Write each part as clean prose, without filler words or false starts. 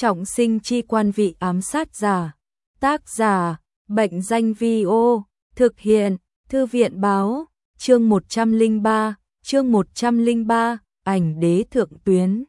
Trọng sinh chi quan vị ám sát giả. Tác giả, Bệnh danh Vi-ô. Thực hiện, Thư viện báo. Chương 103, ảnh đế thượng tuyến.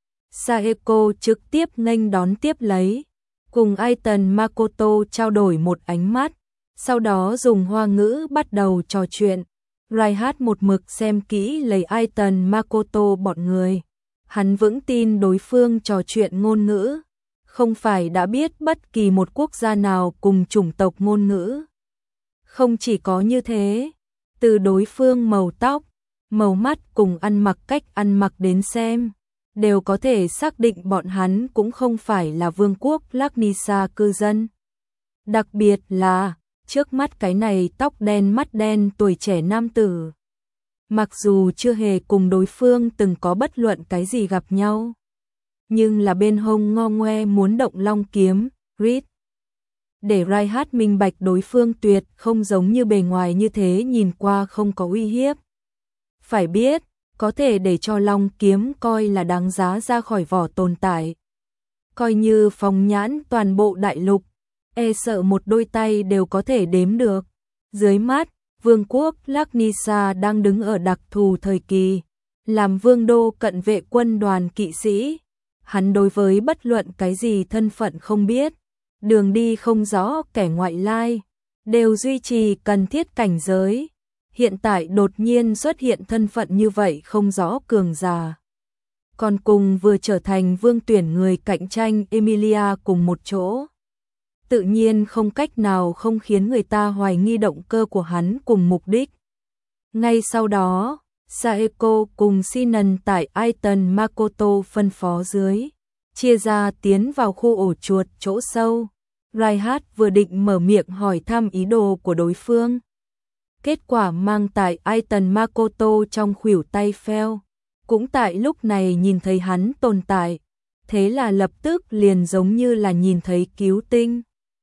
Saeko trực tiếp nghênh đón tiếp lấy, cùng Aiton Makoto trao đổi một ánh mắt, sau đó dùng hoa ngữ bắt đầu trò chuyện. Raihat một mực xem kỹ lấy Aiton Makoto bọn người. Hắn vững tin đối phương trò chuyện ngôn ngữ, không phải đã biết bất kỳ một quốc gia nào cùng chủng tộc ngôn ngữ. Không chỉ có như thế, từ đối phương màu tóc, màu mắt cùng ăn mặc cách ăn mặc đến xem, đều có thể xác định bọn hắn cũng không phải là vương quốc Laknisa cư dân. Đặc biệt là, trước mắt cái này tóc đen mắt đen tuổi trẻ nam tử. Mặc dù chưa hề cùng đối phương từng có bất luận cái gì gặp nhau, nhưng là bên hông ngo ngoe muốn động long kiếm, Reed. Để Raihat minh bạch đối phương tuyệt không giống như bề ngoài như thế nhìn qua không có uy hiếp. Phải biết, có thể để cho long kiếm coi là đáng giá ra khỏi vỏ tồn tại. Coi như phóng nhãn toàn bộ đại lục, e sợ một đôi tay đều có thể đếm được. Dưới mắt, vương quốc Laknisa đang đứng ở đặc thù thời kỳ, làm vương đô cận vệ quân đoàn kỵ sĩ. Hắn đối với bất luận cái gì thân phận không biết, đường đi không rõ kẻ ngoại lai, đều duy trì cần thiết cảnh giới. Hiện tại đột nhiên xuất hiện thân phận như vậy không rõ cường giả. Còn cùng vừa trở thành vương tuyển người cạnh tranh Emilia cùng một chỗ. Tự nhiên không cách nào không khiến người ta hoài nghi động cơ của hắn cùng mục đích. Ngay sau đó, Saeko cùng Sinan tại Aiton Makoto phân phó dưới, chia ra tiến vào khu ổ chuột chỗ sâu. Raihat vừa định mở miệng hỏi thăm ý đồ của đối phương. Kết quả mang tại Aiton Makoto trong khuỷu tay Phèo, cũng tại lúc này nhìn thấy hắn tồn tại, thế là lập tức liền giống như là nhìn thấy cứu tinh.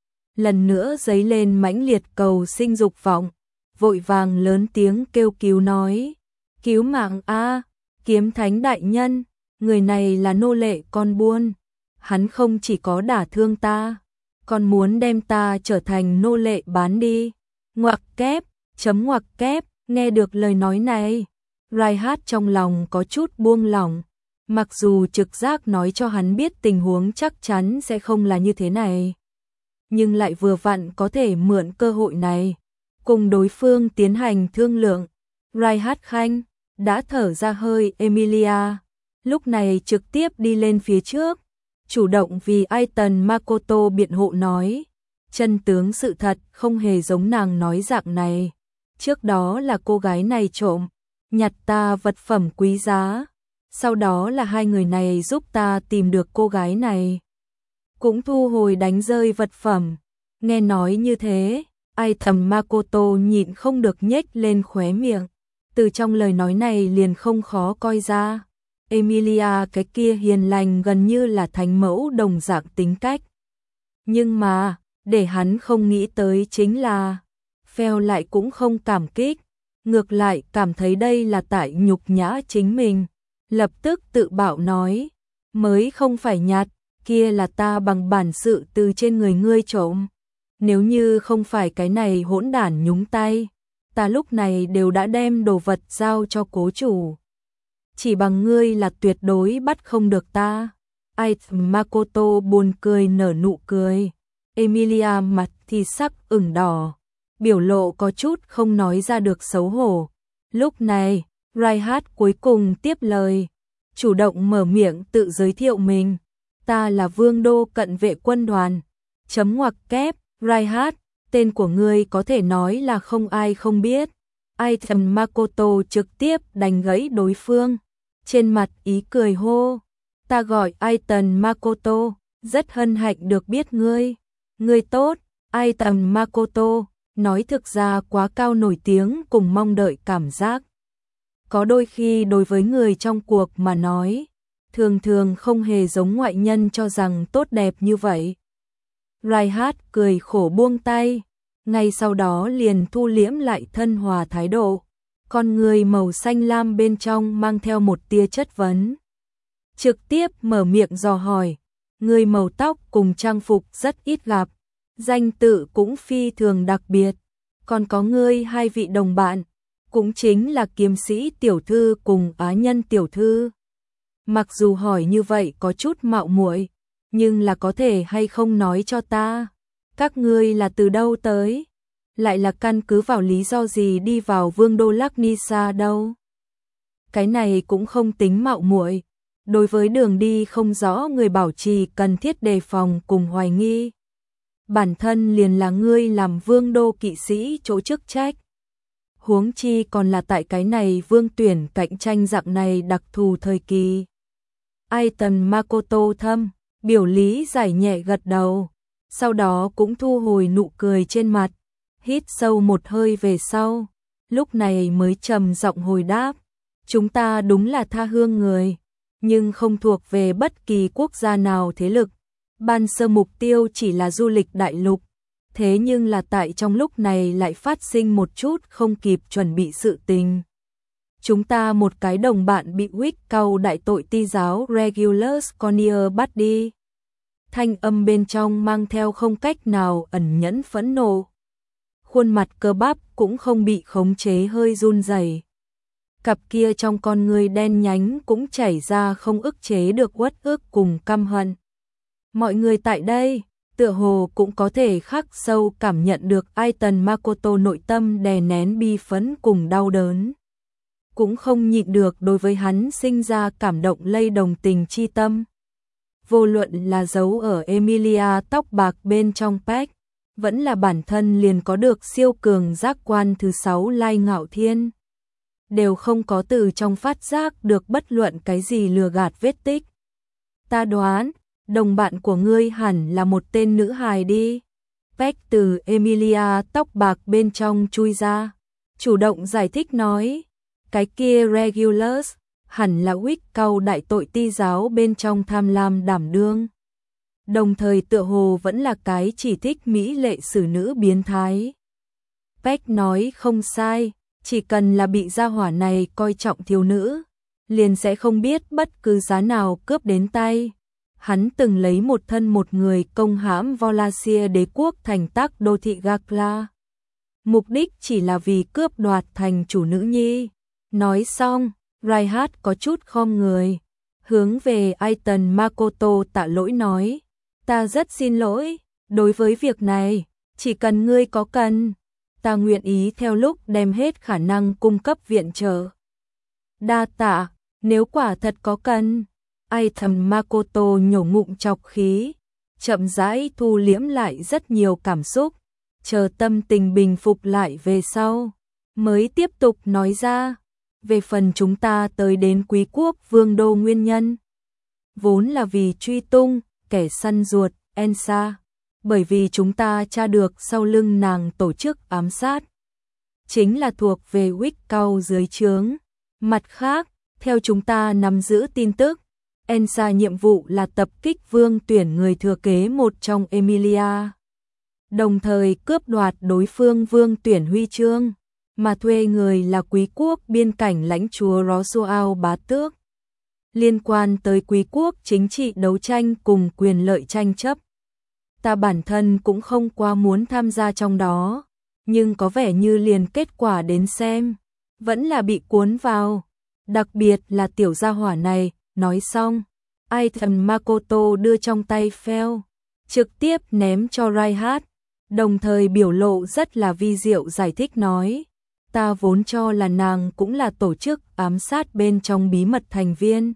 Lần nữa dấy lên mãnh liệt cầu sinh dục vọng, vội vàng lớn tiếng kêu cứu nói, cứu mạng a, kiếm thánh đại nhân, người này là nô lệ con buôn, hắn không chỉ có đả thương ta, còn muốn đem ta trở thành nô lệ bán đi. Ngoặc kép, ngoặc kép, nghe được lời nói này, Raihat trong lòng có chút buông lỏng, mặc dù trực giác nói cho hắn biết tình huống chắc chắn sẽ không là như thế này, nhưng lại vừa vặn có thể mượn cơ hội này, cùng đối phương tiến hành thương lượng. Raihat khanh, đã thở ra hơi Emilia, lúc này trực tiếp đi lên phía trước, chủ động vì Aiton Makoto biện hộ nói, chân tướng sự thật không hề giống nàng nói dạng này. Trước đó là cô gái này trộm, nhặt ta vật phẩm quý giá, sau đó là hai người này giúp ta tìm được cô gái này, cũng thu hồi đánh rơi vật phẩm. Nghe nói như thế, Aiton Makoto nhịn không được nhếch lên khóe miệng, từ trong lời nói này liền không khó coi ra. Emilia cái kia hiền lành gần như là thánh mẫu đồng dạng tính cách. Nhưng mà, để hắn không nghĩ tới chính là, Phèo lại cũng không cảm kích, ngược lại cảm thấy đây là tại nhục nhã chính mình. Lập tức tự bảo nói, mới không phải nhặt, kia là ta bằng bản sự từ trên người ngươi trộm. Nếu như không phải cái này hỗn đản nhúng tay, ta lúc này đều đã đem đồ vật giao cho cố chủ. Chỉ bằng ngươi là tuyệt đối bắt không được ta. Aiton Makoto buồn cười nở nụ cười. Emilia mặt thì sắc ửng đỏ, biểu lộ có chút không nói ra được xấu hổ. Lúc này, Raihat cuối cùng tiếp lời, chủ động mở miệng tự giới thiệu mình. Ta là vương đô cận vệ quân đoàn. Ngoặc kép, Raihat, tên của ngươi có thể nói là không ai không biết. Aiton Makoto trực tiếp đánh gãy đối phương, trên mặt ý cười hô, ta gọi Aiton Makoto, rất hân hạnh được biết ngươi. Ngươi tốt. Aiton Makoto nói thực ra quá cao nổi tiếng cùng mong đợi cảm giác. Có đôi khi đối với người trong cuộc mà nói, thường thường không hề giống ngoại nhân cho rằng tốt đẹp như vậy. Raihat cười khổ buông tay, ngay sau đó liền thu liễm lại thân hòa thái độ, con người màu xanh lam bên trong mang theo một tia chất vấn. Trực tiếp mở miệng dò hỏi, Người màu tóc cùng trang phục rất ít gặp, danh tự cũng phi thường đặc biệt, còn có ngươi hai vị đồng bạn, cũng chính là kiếm sĩ tiểu thư cùng á nhân tiểu thư. Mặc dù hỏi như vậy có chút mạo muội, nhưng là có thể hay không nói cho ta, các ngươi là từ đâu tới, lại là căn cứ vào lý do gì đi vào vương đô Laknisa đâu. Cái này cũng không tính mạo muội, đối với đường đi không rõ người bảo trì cần thiết đề phòng cùng hoài nghi. Bản thân liền là ngươi làm vương đô kỵ sĩ chỗ chức trách. Huống chi còn là tại cái này vương tuyển cạnh tranh dạng này đặc thù thời kỳ. Aiton Makoto thâm, biểu lý giải nhẹ gật đầu, sau đó cũng thu hồi nụ cười trên mặt, hít sâu một hơi về sau, lúc này mới trầm giọng hồi đáp, chúng ta đúng là tha hương người, nhưng không thuộc về bất kỳ quốc gia nào thế lực, ban sơ mục tiêu chỉ là du lịch đại lục, thế nhưng là tại trong lúc này lại phát sinh một chút không kịp chuẩn bị sự tình. Chúng ta một cái đồng bạn bị Wick Cao đại tội ti giáo Regulus Cornier bắt đi. Thanh âm bên trong mang theo không cách nào ẩn nhẫn phẫn nộ. Khuôn mặt cơ bắp cũng không bị khống chế hơi run rẩy. Cặp kia trong con người đen nhánh cũng chảy ra không ức chế được uất ức cùng căm hận. Mọi người tại đây, tựa hồ cũng có thể khắc sâu cảm nhận được Aiton Makoto nội tâm đè nén bi phẫn cùng đau đớn. Cũng không nhịn được đối với hắn sinh ra cảm động lây đồng tình chi tâm. Vô luận là giấu ở Emilia tóc bạc bên trong Peck, vẫn là bản thân liền có được siêu cường giác quan thứ 6 Lai Ngạo Thiên. Đều không có từ trong phát giác được bất luận cái gì lừa gạt vết tích. Ta đoán, đồng bạn của ngươi hẳn là một tên nữ hài đi. Peck từ Emilia tóc bạc bên trong chui ra, chủ động giải thích nói, cái kia Regulus hẳn là Wick Cao đại tội ti giáo bên trong tham lam đảm đương. Đồng thời tựa hồ vẫn là cái chỉ thích mỹ lệ xử nữ biến thái. Peck nói không sai, chỉ cần là bị gia hỏa này coi trọng thiếu nữ, liền sẽ không biết bất cứ giá nào cướp đến tay. Hắn từng lấy một thân một người công hãm Volasia đế quốc thành tác đô thị Gakla. Mục đích chỉ là vì cướp đoạt thành chủ nữ nhi. Nói xong, Reinhardt có chút khom người, hướng về Aiton Makoto tạ lỗi nói, ta rất xin lỗi, đối với việc này, chỉ cần ngươi có cần, ta nguyện ý theo lúc đem hết khả năng cung cấp viện trợ. Đa tạ, nếu quả thật có cần. Aiton Makoto nhổ ngụm chọc khí, chậm rãi thu liễm lại rất nhiều cảm xúc, chờ tâm tình bình phục lại về sau, mới tiếp tục nói ra, về phần chúng ta tới đến Quý quốc vương đô nguyên nhân, vốn là vì truy tung kẻ săn ruột Ensa, bởi vì chúng ta tra được sau lưng nàng tổ chức ám sát, chính là thuộc về Wick Cao dưới trướng. Mặt khác, theo chúng ta nắm giữ tin tức, Ensa nhiệm vụ là tập kích vương tuyển người thừa kế một trong Emilia, đồng thời cướp đoạt đối phương vương tuyển huy chương, mà thuê người là Quý quốc biên cảnh lãnh chúa Rosuao bá tước. Liên quan tới Quý quốc chính trị đấu tranh cùng quyền lợi tranh chấp, ta bản thân cũng không quá muốn tham gia trong đó, nhưng có vẻ như liền kết quả đến xem, vẫn là bị cuốn vào, đặc biệt là tiểu gia hỏa này. Nói xong, Aiton Makoto đưa trong tay pheo, trực tiếp ném cho Reinhardt, đồng thời biểu lộ rất là vi diệu giải thích nói, ta vốn cho là nàng cũng là tổ chức ám sát bên trong bí mật thành viên.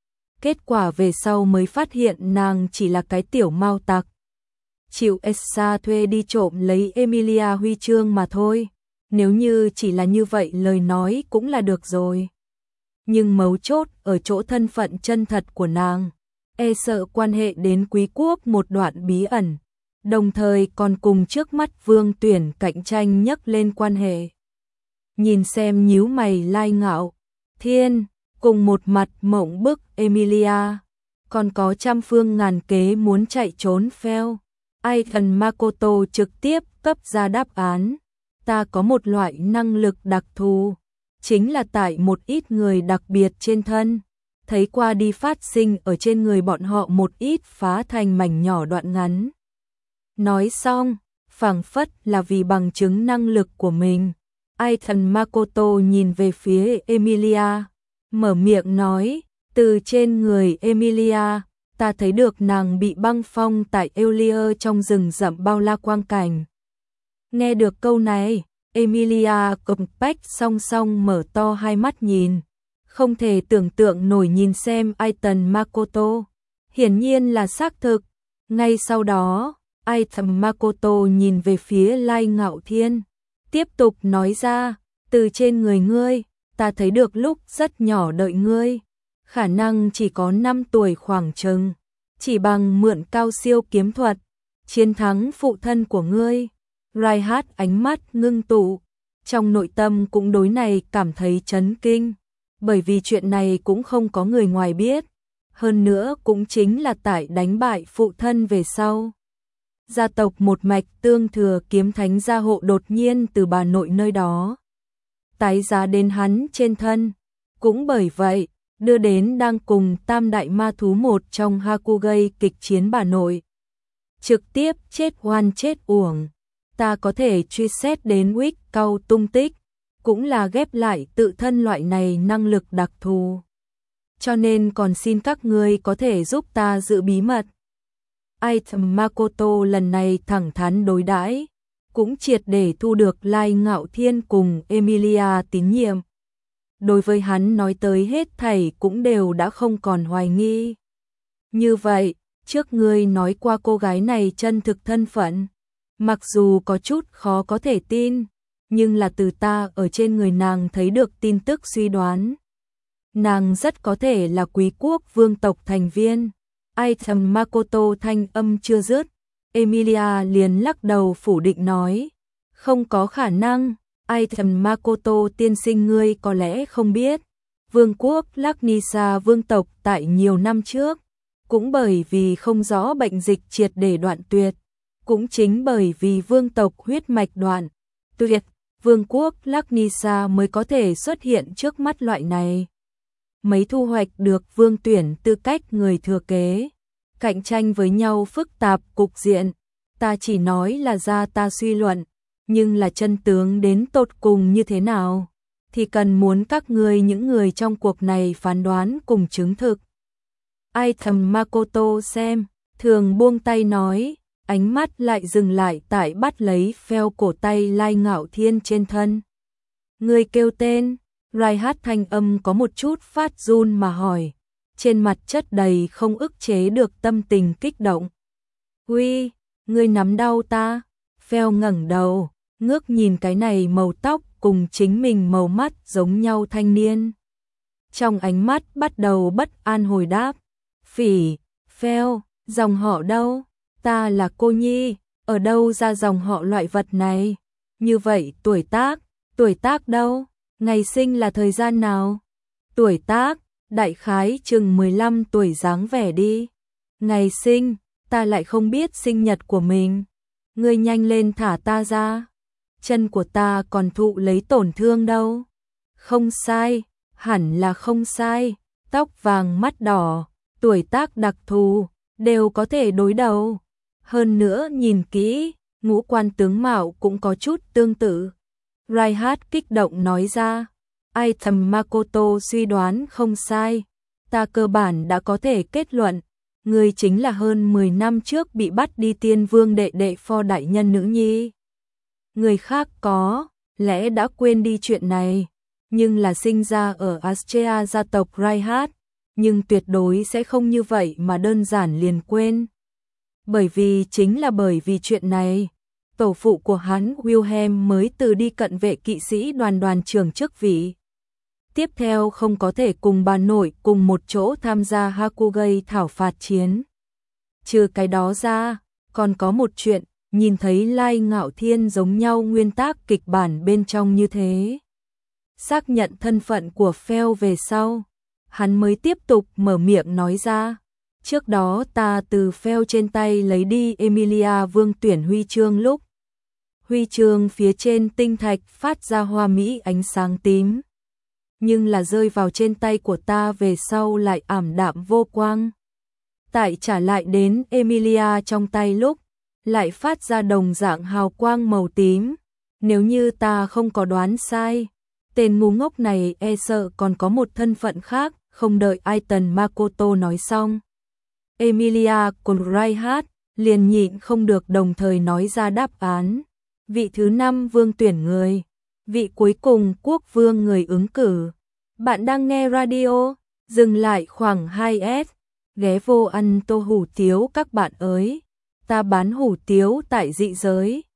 Kết quả về sau mới phát hiện nàng chỉ là cái tiểu mao tặc, chịu Ensa thuê đi trộm lấy Emilia huy chương mà thôi, nếu như chỉ là như vậy lời nói cũng là được rồi. Nhưng mấu chốt ở chỗ thân phận chân thật của nàng, sợ quan hệ đến Quý quốc một đoạn bí ẩn, đồng thời còn cùng trước mắt vương tuyển cạnh tranh nhắc lên quan hệ. Nhìn xem nhíu mày Lai Ngạo Thiên, cùng một mặt mộng bức Emilia, còn có trăm phương ngàn kế muốn chạy trốn pheo. Aiton Makoto trực tiếp cấp ra đáp án, ta có một loại năng lực đặc thù, chính là tại một ít người đặc biệt trên thân, thấy qua đi phát sinh ở trên người bọn họ một ít phá thành mảnh nhỏ đoạn ngắn. Nói xong, phảng phất là vì bằng chứng năng lực của mình. Aiton Makoto nhìn về phía Emilia, mở miệng nói, từ trên người Emilia, ta thấy được nàng bị băng phong tại Eulier trong rừng rậm bao la quang cảnh. Nghe được câu này, Emilia cầm bách song song mở to hai mắt nhìn, không thể tưởng tượng nổi nhìn xem Aiton Makoto. Hiển nhiên là xác thực. Ngay sau đó, Aiton Makoto nhìn về phía Lai Ngạo Thiên, tiếp tục nói ra, từ trên người ngươi, ta thấy được lúc rất nhỏ đợi ngươi, khả năng chỉ có 5 tuổi khoảng chừng, chỉ bằng mượn cao siêu kiếm thuật, chiến thắng phụ thân của ngươi. Reinhardt ánh mắt ngưng tụ, trong nội tâm cũng đối này cảm thấy chấn kinh, bởi vì chuyện này cũng không có người ngoài biết, hơn nữa cũng chính là tại đánh bại phụ thân về sau. Gia tộc một mạch tương thừa kiếm thánh gia hộ đột nhiên từ bà nội nơi đó tái giá đến hắn trên thân, cũng bởi vậy, đưa đến đang cùng tam đại ma thú một trong Hakugai kịch chiến bà nội. Trực tiếp chết oan chết uổng, ta có thể truy xét đến Wick Cao tung tích, cũng là ghép lại tự thân loại này năng lực đặc thù. Cho nên còn xin các ngươi có thể giúp ta giữ bí mật. Aiton Makoto lần này thẳng thắn đối đãi, cũng triệt để thu được Lai Ngạo Thiên cùng Emilia tín nhiệm. Đối với hắn nói tới hết thảy cũng đều đã không còn hoài nghi. Như vậy, trước ngươi nói qua cô gái này chân thực thân phận, mặc dù có chút khó có thể tin, nhưng là từ ta ở trên người nàng thấy được tin tức suy đoán. Nàng rất có thể là quý quốc vương tộc thành viên. Aiton Makoto thanh âm chưa dứt, Emilia liền lắc đầu phủ định nói, không có khả năng. Aiton Makoto tiên sinh, ngươi có lẽ không biết, vương quốc Laknisa vương tộc tại nhiều năm trước, cũng bởi vì không rõ bệnh dịch triệt để đoạn tuyệt, cũng chính bởi vì vương tộc huyết mạch đoạn tuyệt, vương quốc Laknisa mới có thể xuất hiện trước mắt loại này. Mấy thu hoạch được vương tuyển tư cách người thừa kế, cạnh tranh với nhau phức tạp cục diện, ta chỉ nói là ra ta suy luận, nhưng là chân tướng đến tột cùng như thế nào, thì cần muốn các ngươi những người trong cuộc này phán đoán cùng chứng thực. Aiton Makoto xem, thường buông tay nói, ánh mắt lại dừng lại tại bắt lấy pheo cổ tay Lai Ngạo Thiên trên thân. Ngươi kêu tên, Reinhardt thanh âm có một chút phát run mà hỏi, trên mặt chất đầy không ức chế được tâm tình kích động. Uy, ngươi nắm đau ta? Pheo ngẩng đầu, ngước nhìn cái này màu tóc cùng chính mình màu mắt giống nhau thanh niên. Trong ánh mắt bắt đầu bất an hồi đáp, Phỉ, Pheo, dòng họ đâu? Ta là cô nhi, ở đâu ra dòng họ loại vật này? Như vậy tuổi tác đâu? Ngày sinh là thời gian nào? Tuổi tác, đại khái chừng 15 tuổi dáng vẻ đi. Ngày sinh, ta lại không biết sinh nhật của mình. Ngươi nhanh lên thả ta ra. Chân của ta còn thụ lấy tổn thương đâu. Không sai, hẳn là không sai. Tóc vàng mắt đỏ, tuổi tác đặc thù, đều có thể đối đầu. Hơn nữa nhìn kỹ, ngũ quan tướng mạo cũng có chút tương tự. Reinhardt kích động nói ra, Aiton Makoto suy đoán không sai, ta cơ bản đã có thể kết luận, người chính là hơn 10 năm trước bị bắt đi tiên vương đệ đệ pho đại nhân nữ nhi. Người khác có lẽ đã quên đi chuyện này, nhưng là sinh ra ở Astrea gia tộc Reinhardt, nhưng tuyệt đối sẽ không như vậy mà đơn giản liền quên. Bởi vì chính là bởi vì chuyện này, tổ phụ của hắn Wilhelm mới từ đi cận vệ kỵ sĩ đoàn trưởng chức vị. Tiếp theo không có thể cùng bà nội cùng một chỗ tham gia Hakugai thảo phạt chiến. Trừ cái đó ra, còn có một chuyện, nhìn thấy Lai Ngạo Thiên giống nhau nguyên tác kịch bản bên trong như thế. Xác nhận thân phận của Pheo về sau, hắn mới tiếp tục mở miệng nói ra. Trước đó ta từ Pheo trên tay lấy đi Emilia vương tuyển huy chương lúc. Huy chương phía trên tinh thạch phát ra hoa mỹ ánh sáng tím. nhưng là rơi vào trên tay của ta về sau lại ảm đạm vô quang. Tại trả lại đến Emilia trong tay lúc, lại phát ra đồng dạng hào quang màu tím. Nếu như ta không có đoán sai, tên ngu ngốc này e sợ còn có một thân phận khác. Không đợi Aiton Makoto nói xong, Emilia cùng Raihat liền nhịn không được đồng thời nói ra đáp án. Vị thứ 5 vương tuyển người, vị cuối cùng quốc vương người ứng cử. Bạn đang nghe radio, dừng lại khoảng 2S, ghé vô ăn tô hủ tiếu các bạn ơi. Ta bán hủ tiếu tại dị giới.